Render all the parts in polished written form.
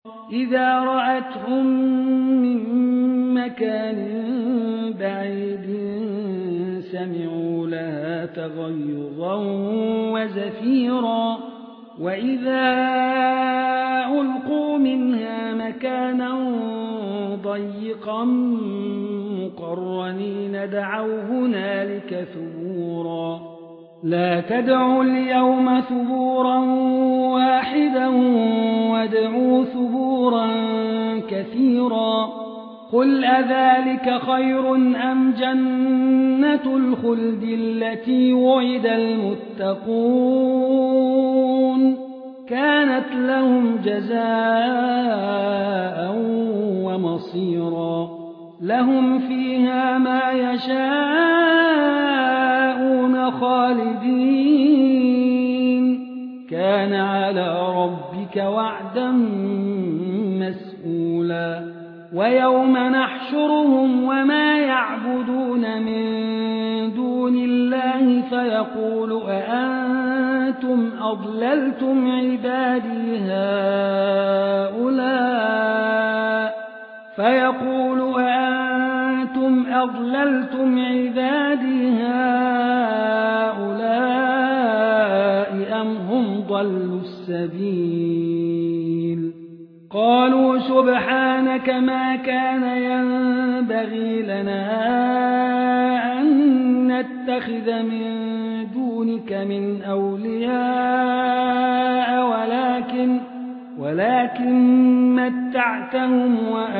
إذا رأتهم من مكان بعيد سمعوا لها تغيظا وزفيرا وإذا ألقوا منها مكانا ضيقا مقرنين دعوا هنالك ثبورا لا تدعوا اليوم ثبورا واحدا وادعوا ثبورا كثيرا قل أذلك خير أم جنة الخلد التي وعد المتقون كانت لهم جزاء ومصيرا لهم فيها ما يشاءون خالدين كان على ربك وعدا مسئولا ويوم نحشرهم وما يعبدون من دون الله فيقول أأنتم أضللتم عبادي هؤلاء أم هم ضلوا السبيل قالوا سبحانك ما كان ينبغي لنا أن نتخذ من دونك من أولياء ولكن متعتهم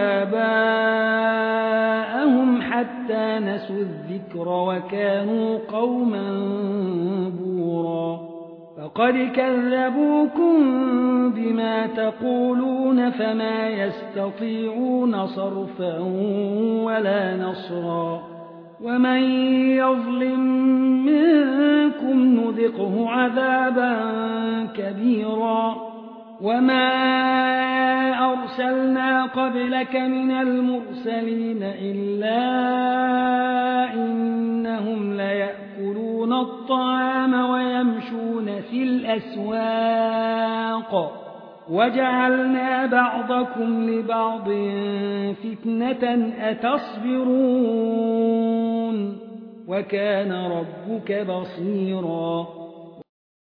وآباءهم حتى نسوا الذكر وكانوا قوما بورا فقد كذبوكم بما تقولون فما يستطيعون صرفا ولا نصرا ومن يظلم منكم نذقه عذابا كبيرا وما أرسلنا قبلك من المرسلين إلا إنهم ليأكلون الطعام ويمشون في الأسواق وجعلنا بعضكم لبعض فتنة أتصبرون وكان ربك بصيرا